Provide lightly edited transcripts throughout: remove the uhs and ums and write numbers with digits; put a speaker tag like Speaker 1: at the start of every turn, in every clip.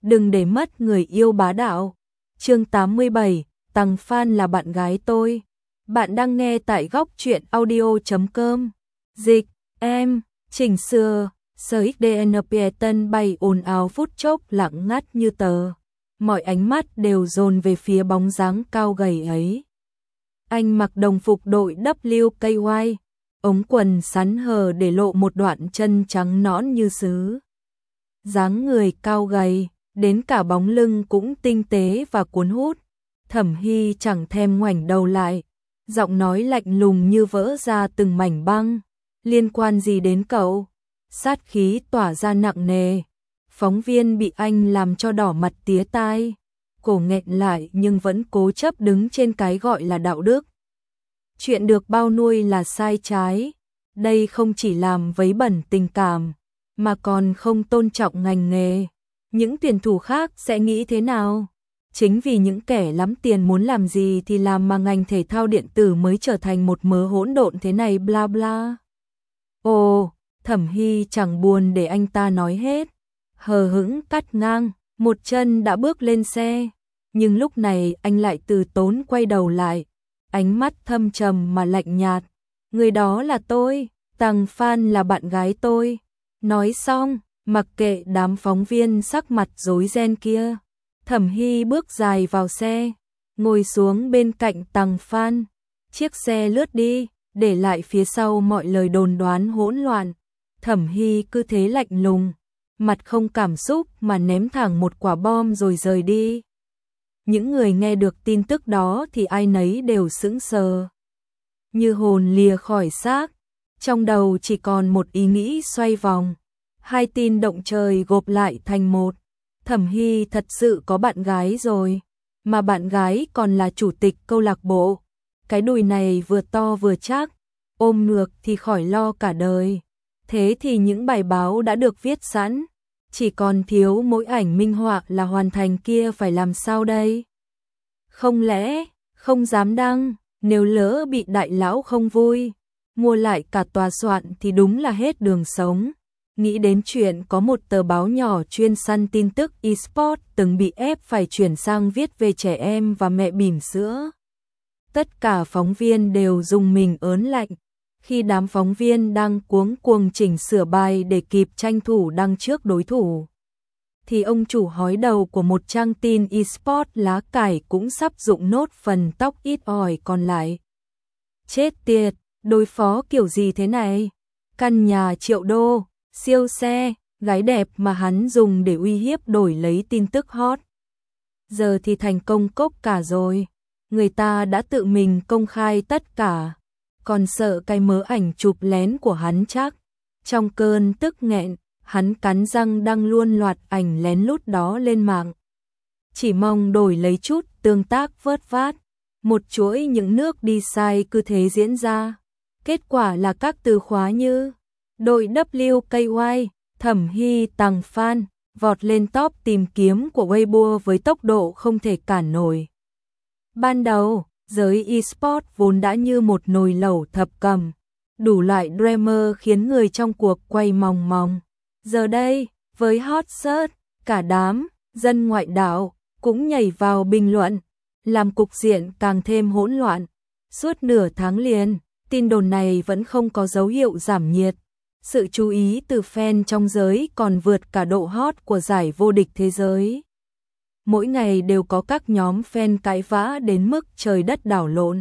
Speaker 1: đừng để mất người yêu bá đạo. Chương 87, Tằng Phan là bạn gái tôi. Bạn đang nghe tại góc truyện audio.com. Dịch, em, chỉnh sửa, SXDNP tân bay ồn ào phút chốc lặng ngắt như tờ. Mọi ánh mắt đều dồn về phía bóng dáng cao gầy ấy. Anh mặc đồng phục đội WKY, ống quần sắn hờ để lộ một đoạn chân trắng nõn như sứ. Dáng người cao gầy, đến cả bóng lưng cũng tinh tế và cuốn hút. Thẩm Hy chẳng thèm ngoảnh đầu lại, giọng nói lạnh lùng như vỡ ra từng mảnh băng. Liên quan gì đến cậu? Sát khí tỏa ra nặng nề. Phóng viên bị anh làm cho đỏ mặt tía tai, cổ nghẹn lại nhưng vẫn cố chấp đứng trên cái gọi là đạo đức. Chuyện được bao nuôi là sai trái. Đây không chỉ làm vấy bẩn tình cảm, mà còn không tôn trọng ngành nghề. Những tuyển thủ khác sẽ nghĩ thế nào? Chính vì những kẻ lắm tiền muốn làm gì thì làm mà ngành thể thao điện tử mới trở thành một mớ hỗn độn thế này bla bla. Ồ, Thẩm Hy chẳng buồn để anh ta nói hết. Hờ hững cắt ngang, một chân đã bước lên xe. Nhưng lúc này anh lại từ tốn quay đầu lại. Ánh mắt thâm trầm mà lạnh nhạt. Người đó là tôi, Tằng Phan là bạn gái tôi. Nói xong, mặc kệ đám phóng viên sắc mặt rối ren kia, Thẩm Hy bước dài vào xe, ngồi xuống bên cạnh Tằng Phan. Chiếc xe lướt đi, để lại phía sau mọi lời đồn đoán hỗn loạn. Thẩm Hy cứ thế lạnh lùng, mặt không cảm xúc mà ném thẳng một quả bom rồi rời đi. Những người nghe được tin tức đó thì ai nấy đều sững sờ, như hồn lìa khỏi xác. Trong đầu chỉ còn một ý nghĩ xoay vòng. Hai tin động trời gộp lại thành một. Thẩm Hy thật sự có bạn gái rồi, mà bạn gái còn là chủ tịch câu lạc bộ. Cái đùi này vừa to vừa chắc, ôm ngược thì khỏi lo cả đời. Thế thì những bài báo đã được viết sẵn, chỉ còn thiếu mỗi ảnh minh họa là hoàn thành kia phải làm sao đây? Không lẽ không dám đăng, nếu lỡ bị đại lão không vui, mua lại cả tòa soạn thì đúng là hết đường sống. Nghĩ đến chuyện có một tờ báo nhỏ chuyên săn tin tức eSport từng bị ép phải chuyển sang viết về trẻ em và mẹ bỉm sữa. Tất cả phóng viên đều rùng mình ớn lạnh. Khi đám phóng viên đang cuống cuồng chỉnh sửa bài để kịp tranh thủ đăng trước đối thủ, thì ông chủ hói đầu của một trang tin eSport lá cải cũng sắp rụng nốt phần tóc ít ỏi còn lại. Chết tiệt, đối phó kiểu gì thế này? Căn nhà triệu đô, siêu xe, gái đẹp mà hắn dùng để uy hiếp đổi lấy tin tức hot. Giờ thì thành công cốc cả rồi. Người ta đã tự mình công khai tất cả, còn sợ cái mớ ảnh chụp lén của hắn chắc. Trong cơn tức nghẹn, hắn cắn răng đăng luôn loạt ảnh lén lút đó lên mạng. Chỉ mong đổi lấy chút tương tác vớt vát. Một chuỗi những nước đi sai cứ thế diễn ra. Kết quả là các từ khóa như đội WKY, Thẩm Hy, Tằng Phan vọt lên top tìm kiếm của Weibo với tốc độ không thể cản nổi. Ban đầu, giới eSport vốn đã như một nồi lẩu thập cẩm, đủ loại drama khiến người trong cuộc quay mòng mòng. Giờ đây, với hot search, cả đám dân ngoại đạo cũng nhảy vào bình luận, làm cục diện càng thêm hỗn loạn. Suốt nửa tháng liền, tin đồn này vẫn không có dấu hiệu giảm nhiệt. Sự chú ý từ fan trong giới còn vượt cả độ hot của giải vô địch thế giới. Mỗi ngày đều có các nhóm fan cãi vã đến mức trời đất đảo lộn.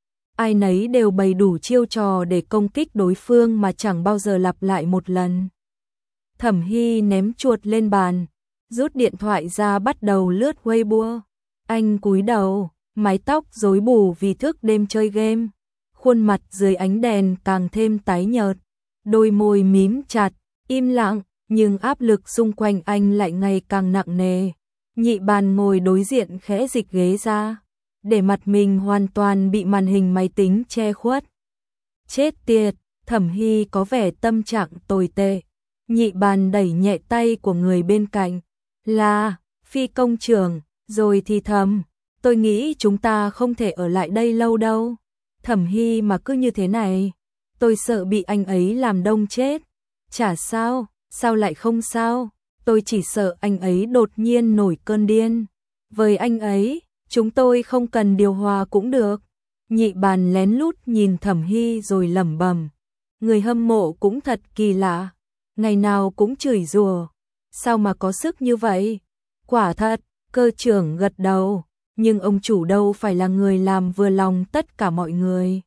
Speaker 1: Ai nấy đều bày đủ chiêu trò để công kích đối phương mà chẳng bao giờ lặp lại một lần. Thẩm Hy ném chuột lên bàn, rút điện thoại ra bắt đầu lướt Weibo. Anh cúi đầu, mái tóc rối bù vì thức đêm chơi game. Khuôn mặt dưới ánh đèn càng thêm tái nhợt, đôi môi mím chặt, im lặng, nhưng áp lực xung quanh anh lại ngày càng nặng nề. Nhị Bàn ngồi đối diện khẽ dịch ghế ra, để mặt mình hoàn toàn bị màn hình máy tính che khuất. Chết tiệt, Thẩm Hy có vẻ tâm trạng tồi tệ. Nhị Bàn đẩy nhẹ tay của người bên cạnh. Là, Phi công trưởng, rồi thì thầm, tôi nghĩ chúng ta không thể ở lại đây lâu đâu. Thẩm Hy mà cứ như thế này, tôi sợ bị anh ấy làm đông chết. Chả sao, sao lại không sao? tôi chỉ sợ anh ấy đột nhiên nổi cơn điên. Với anh ấy, chúng tôi không cần điều hòa cũng được. Nhị bàn lén lút nhìn Thẩm Hy rồi lẩm bẩm. Người hâm mộ cũng thật kỳ lạ, ngày nào cũng chửi rủa, sao mà có sức như vậy? Quả thật, cơ trưởng gật đầu, nhưng ông chủ đâu phải là người làm vừa lòng tất cả mọi người.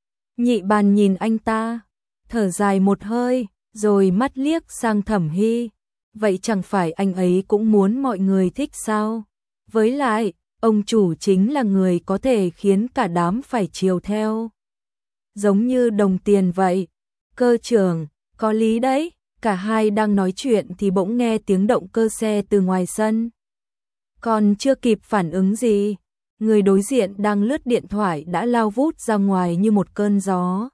Speaker 1: Nhị bàn nhìn anh ta, thở dài một hơi, rồi mắt liếc sang Thẩm Hy. Vậy chẳng phải anh ấy cũng muốn mọi người thích sao? Với lại, ông chủ chính là người có thể khiến cả đám phải chiều theo. Giống như đồng tiền vậy. Cơ trưởng, có lý đấy. Cả hai đang nói chuyện thì bỗng nghe tiếng động cơ xe từ ngoài sân. Còn chưa kịp phản ứng gì, người đối diện đang lướt điện thoại đã lao vút ra ngoài như một cơn gió.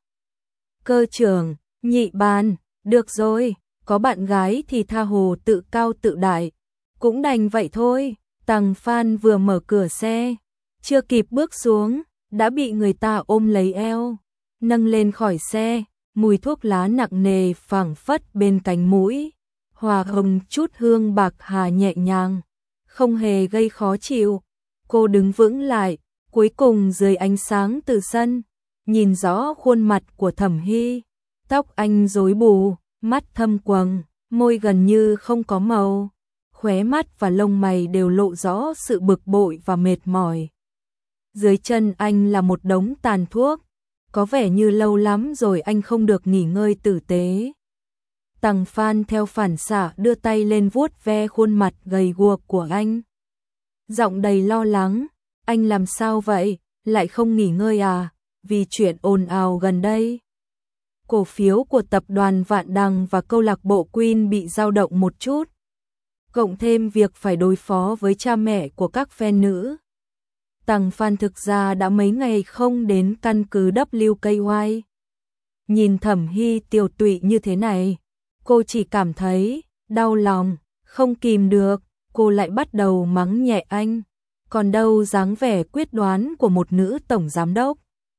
Speaker 1: Cơ trưởng, nhị bàn, được rồi, có bạn gái thì tha hồ tự cao tự đại. Cũng đành vậy thôi. Tằng Phan vừa mở cửa xe, chưa kịp bước xuống, đã bị người ta ôm lấy eo, nâng lên khỏi xe, mùi thuốc lá nặng nề phảng phất bên cánh mũi, hòa hồng chút hương bạc hà nhẹ nhàng, không hề gây khó chịu. Cô đứng vững lại, cuối cùng dưới ánh sáng từ sân, nhìn rõ khuôn mặt của Thẩm Hy, tóc anh rối bù, mắt thâm quầng, môi gần như không có màu. Khóe mắt và lông mày đều lộ rõ sự bực bội và mệt mỏi. Dưới chân anh là một đống tàn thuốc, có vẻ như lâu lắm rồi anh không được nghỉ ngơi tử tế. Tằng Phan theo phản xạ đưa tay lên vuốt ve khuôn mặt gầy guộc của anh. Giọng đầy lo lắng, anh làm sao vậy, lại không nghỉ ngơi à, vì chuyện ồn ào gần đây. Cổ phiếu của tập đoàn Vạn Đằng và câu lạc bộ Queen bị dao động một chút. Cộng thêm việc phải đối phó với cha mẹ của các fan nữ. Tằng Phan thực ra đã mấy ngày không đến căn cứ WKY. Nhìn Thẩm Hy tiều tụy như thế này, cô chỉ cảm thấy đau lòng, không kìm được, cô lại bắt đầu mắng nhẹ anh. Còn đâu dáng vẻ quyết đoán của một nữ tổng giám đốc.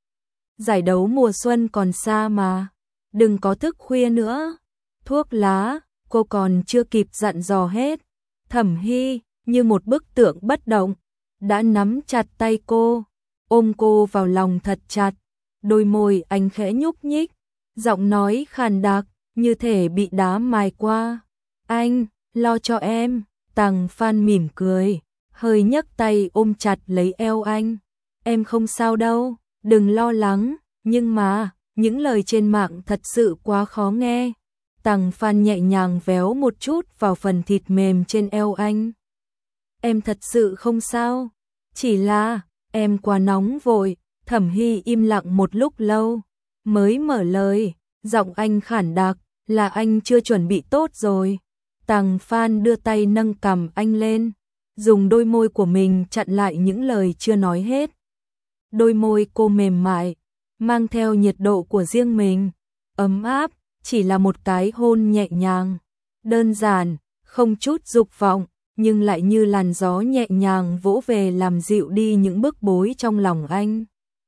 Speaker 1: Giải đấu mùa xuân còn xa mà, đừng có thức khuya nữa. Thuốc lá, cô còn chưa kịp dặn dò hết. Thẩm Hy, như một bức tượng bất động, đã nắm chặt tay cô, ôm cô vào lòng thật chặt. Đôi môi anh khẽ nhúc nhích, giọng nói khàn đặc, như thể bị đá mài qua. Anh, lo cho em. Tằng Phan mỉm cười, hơi nhấc tay ôm chặt lấy eo anh. Em không sao đâu, đừng lo lắng, nhưng mà, những lời trên mạng thật sự quá khó nghe. Tằng Phan nhẹ nhàng véo một chút vào phần thịt mềm trên eo anh. Em thật sự không sao, chỉ là, em quá nóng vội. Thẩm Hy im lặng một lúc lâu, mới mở lời, giọng anh khản đặc, là anh chưa chuẩn bị tốt rồi. Tằng Phan đưa tay nâng cằm anh lên, dùng đôi môi của mình chặn lại những lời chưa nói hết. Đôi môi cô mềm mại, mang theo nhiệt độ của riêng mình, ấm áp, chỉ là một cái hôn nhẹ nhàng, đơn giản, không chút dục vọng, nhưng lại như làn gió nhẹ nhàng vỗ về làm dịu đi những bức bối trong lòng anh.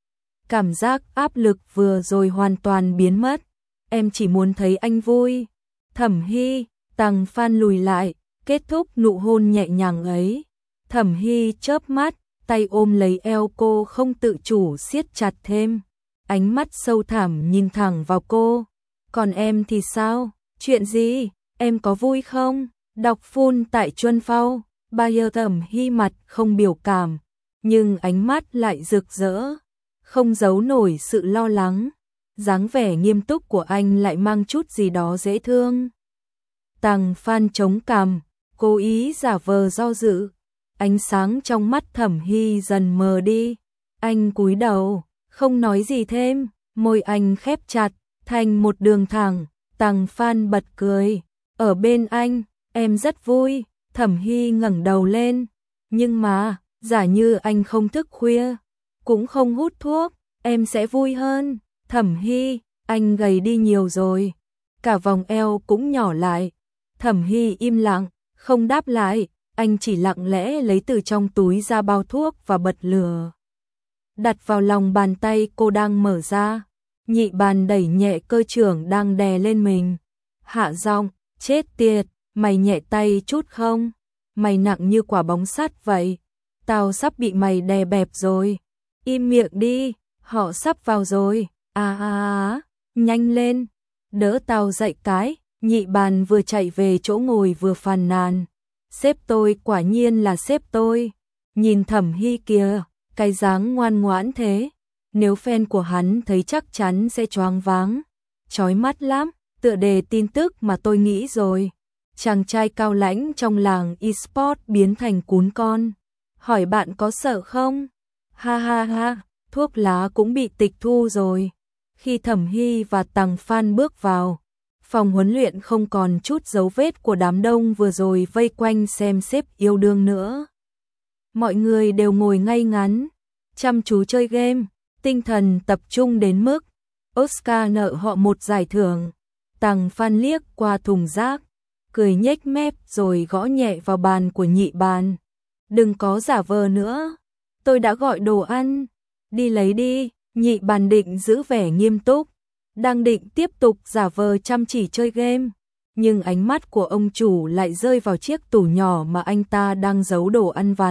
Speaker 1: Cảm giác áp lực vừa rồi hoàn toàn biến mất, em chỉ muốn thấy anh vui. Thẩm Hy, Tằng Phan lùi lại, kết thúc nụ hôn nhẹ nhàng ấy. Thẩm Hy chớp mắt, tay ôm lấy eo cô không tự chủ siết chặt thêm. Ánh mắt sâu thẳm nhìn thẳng vào cô. Còn em thì sao? Chuyện gì? Em có vui không? Đọc full tại Chuân Phao. Bayer. Thẩm Hy mặt không biểu cảm, nhưng ánh mắt lại rực rỡ, không giấu nổi sự lo lắng. Dáng vẻ nghiêm túc của anh lại mang chút gì đó dễ thương. Tằng Phan chống cằm, cố ý giả vờ do dự. Ánh sáng trong mắt Thẩm Hy dần mờ đi. Anh cúi đầu, không nói gì thêm, môi anh khép chặt, thành một đường thẳng. Tằng Phan bật cười, ở bên anh, em rất vui. Thẩm Hy ngẩng đầu lên, nhưng mà, giả như anh không thức khuya, cũng không hút thuốc, em sẽ vui hơn. Thẩm Hy, anh gầy đi nhiều rồi, cả vòng eo cũng nhỏ lại. Thẩm Hy im lặng, không đáp lại, anh chỉ lặng lẽ lấy từ trong túi ra bao thuốc và bật lửa. Đặt vào lòng bàn tay cô đang mở ra, nhị bàn đẩy nhẹ cơ trưởng đang đè lên mình. Hạ giọng, chết tiệt, Mày nhẹ tay chút không? Mày nặng như quả bóng sắt vậy. Tao sắp bị mày đè bẹp rồi. Im miệng đi, họ sắp vào rồi. Nhanh lên, đỡ tao dậy cái. Nhị bàn vừa chạy về chỗ ngồi vừa phàn nàn. Sếp tôi quả nhiên là sếp tôi. Nhìn Thẩm Hy kìa, cái dáng ngoan ngoãn thế. Nếu fan của hắn thấy chắc chắn sẽ choáng váng. Chói mắt lắm, tựa đề tin tức mà tôi nghĩ rồi. Chàng trai cao lãnh trong làng eSport biến thành cún con. Hỏi bạn có sợ không? Ha ha ha, thuốc lá cũng bị tịch thu rồi. Khi Thẩm Hy và Tằng Phan bước vào, phòng huấn luyện không còn chút dấu vết của đám đông vừa rồi vây quanh xem sếp yêu đương nữa. Mọi người đều ngồi ngay ngắn, chăm chú chơi game, tinh thần tập trung đến mức Oscar nợ họ một giải thưởng. Tằng Phan liếc qua thùng rác, cười nhếch mép rồi gõ nhẹ vào bàn của nhị bàn. Đừng có giả vờ nữa, tôi đã gọi đồ ăn, đi lấy đi. Nhị bàn định giữ vẻ nghiêm túc, đang định tiếp tục giả vờ chăm chỉ chơi game, nhưng ánh mắt của ông chủ lại rơi vào chiếc tủ nhỏ mà anh ta đang giấu đồ ăn vặt.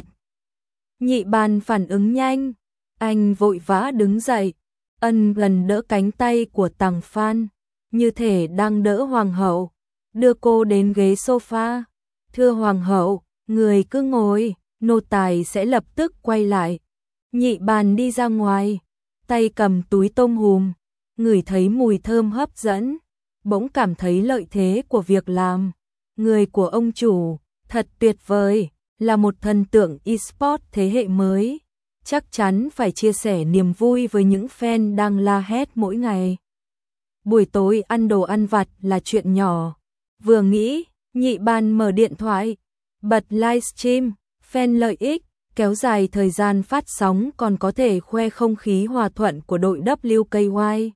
Speaker 1: Nhị bàn phản ứng nhanh, anh vội vã đứng dậy, ân gần đỡ cánh tay của Tằng Phan, như thể đang đỡ hoàng hậu, đưa cô đến ghế sofa. Thưa hoàng hậu, người cứ ngồi, nô tài sẽ lập tức quay lại. Nhị bàn đi ra ngoài, tay cầm túi tôm hùm, ngửi thấy mùi thơm hấp dẫn, bỗng cảm thấy lợi thế của việc làm. Người của ông chủ, thật tuyệt vời, là một thần tượng eSport thế hệ mới. Chắc chắn phải chia sẻ niềm vui với những fan đang la hét mỗi ngày. Buổi tối ăn đồ ăn vặt là chuyện nhỏ. Vừa nghĩ, nhị bàn mở điện thoại, bật livestream, fan lợi ích, kéo dài thời gian phát sóng còn có thể khoe không khí hòa thuận của đội WKY.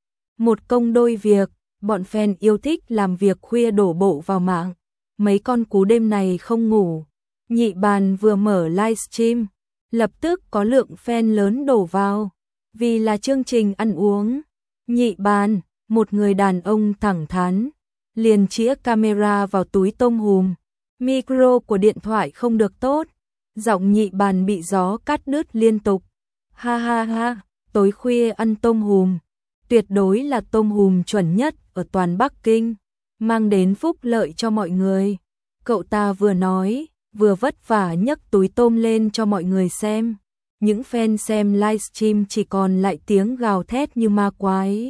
Speaker 1: Một công đôi việc, bọn fan yêu thích làm việc khuya đổ bộ vào mạng. Mấy con cú đêm này không ngủ. Nhị bàn vừa mở livestream, lập tức có lượng fan lớn đổ vào. Vì là chương trình ăn uống. Nhị bàn, một người đàn ông thẳng thắn, liền chĩa camera vào túi tôm hùm. Micro của điện thoại không được tốt. Giọng nhị bàn bị gió cắt đứt liên tục. Ha ha ha, tối khuya ăn tôm hùm. Tuyệt đối là tôm hùm chuẩn nhất ở toàn Bắc Kinh. Mang đến phúc lợi cho mọi người. Cậu ta vừa nói, vừa vất vả nhấc túi tôm lên cho mọi người xem. Những fan xem livestream chỉ còn lại tiếng gào thét như ma quái.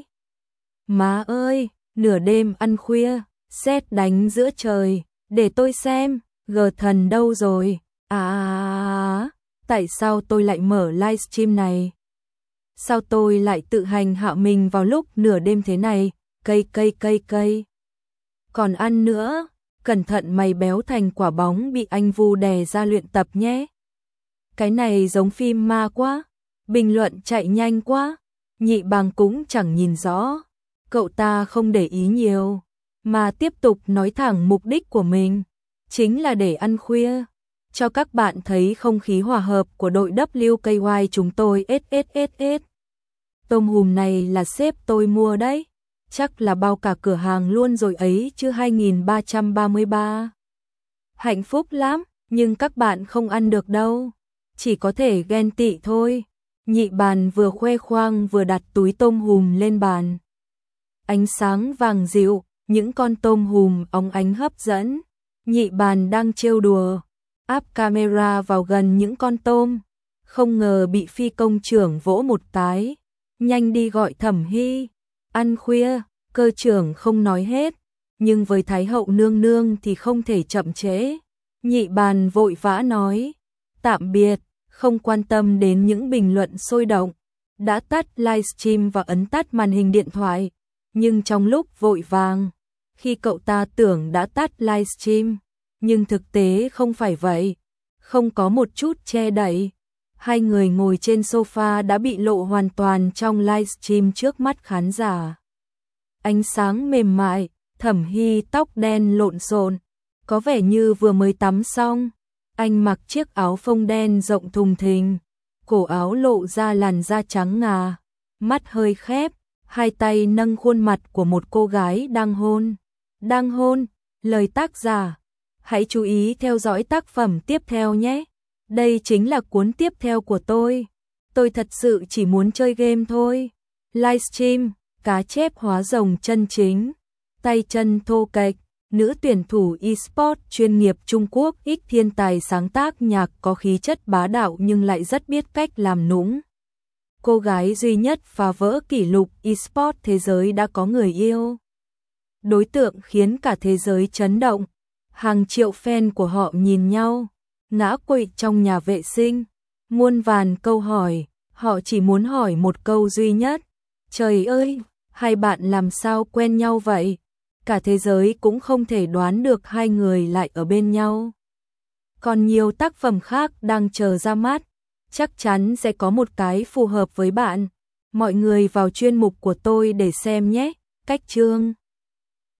Speaker 1: Má ơi, nửa đêm ăn khuya, sét đánh giữa trời, để tôi xem, gờ thần đâu rồi? Tại sao tôi lại mở livestream này? Sao tôi lại tự hành hạ mình vào lúc nửa đêm thế này? Cây. Còn ăn nữa, cẩn thận mày béo thành quả bóng bị anh Vu đè ra luyện tập nhé. Cái này giống phim ma quá, bình luận chạy nhanh quá, nhị bàng cũng chẳng nhìn rõ. Cậu ta không để ý nhiều, mà tiếp tục nói thẳng mục đích của mình, chính là để ăn khuya. Cho các bạn thấy không khí hòa hợp của đội WKY chúng tôi. Tôm hùm này là sếp tôi mua đấy. Chắc là bao cả cửa hàng luôn rồi ấy chứ. 2333. Hạnh phúc lắm, nhưng các bạn không ăn được đâu. Chỉ có thể ghen tị thôi. Nhị bàn vừa khoe khoang vừa đặt túi tôm hùm lên bàn. Ánh sáng vàng dịu, những con tôm hùm óng ánh hấp dẫn. Nhị bàn đang trêu đùa, áp camera vào gần những con tôm, không ngờ bị phi công trưởng vỗ một cái. Nhanh đi gọi Thẩm Hy, ăn khuya. Cơ trưởng không nói hết, nhưng với Thái hậu nương nương thì không thể chậm trễ. Nhị bàn vội vã nói tạm biệt, không quan tâm đến những bình luận sôi động. Đã tắt livestream và ấn tắt màn hình điện thoại, nhưng trong lúc vội vàng, khi cậu ta tưởng đã tắt livestream, nhưng thực tế không phải vậy. Không có một chút che đậy. Hai người ngồi trên sofa đã bị lộ hoàn toàn trong livestream trước mắt khán giả. Ánh sáng mềm mại, Thẩm Hy tóc đen lộn xộn, có vẻ như vừa mới tắm xong. Anh mặc chiếc áo phông đen rộng thùng thình, cổ áo lộ ra làn da trắng ngà, mắt hơi khép, hai tay nâng khuôn mặt của một cô gái đang hôn, Lời tác giả. Hãy chú ý theo dõi tác phẩm tiếp theo nhé. Đây chính là cuốn tiếp theo của tôi. Tôi thật sự chỉ muốn chơi game thôi. Livestream, cá chép hóa rồng chân chính. Tay chân thô kệch, nữ tuyển thủ eSports chuyên nghiệp Trung Quốc, thiên tài sáng tác nhạc có khí chất bá đạo nhưng lại rất biết cách làm nũng. Cô gái duy nhất phá vỡ kỷ lục eSports thế giới đã có người yêu. Đối tượng khiến cả thế giới chấn động. Hàng triệu fan của họ nhìn nhau, ngã quỵ trong nhà vệ sinh. Muôn vàn câu hỏi, họ chỉ muốn hỏi một câu duy nhất. Trời ơi, hai bạn làm sao quen nhau vậy? Cả thế giới cũng không thể đoán được hai người lại ở bên nhau. Còn nhiều tác phẩm khác đang chờ ra mắt, chắc chắn sẽ có một cái phù hợp với bạn. Mọi người vào chuyên mục của tôi để xem nhé. Cách chương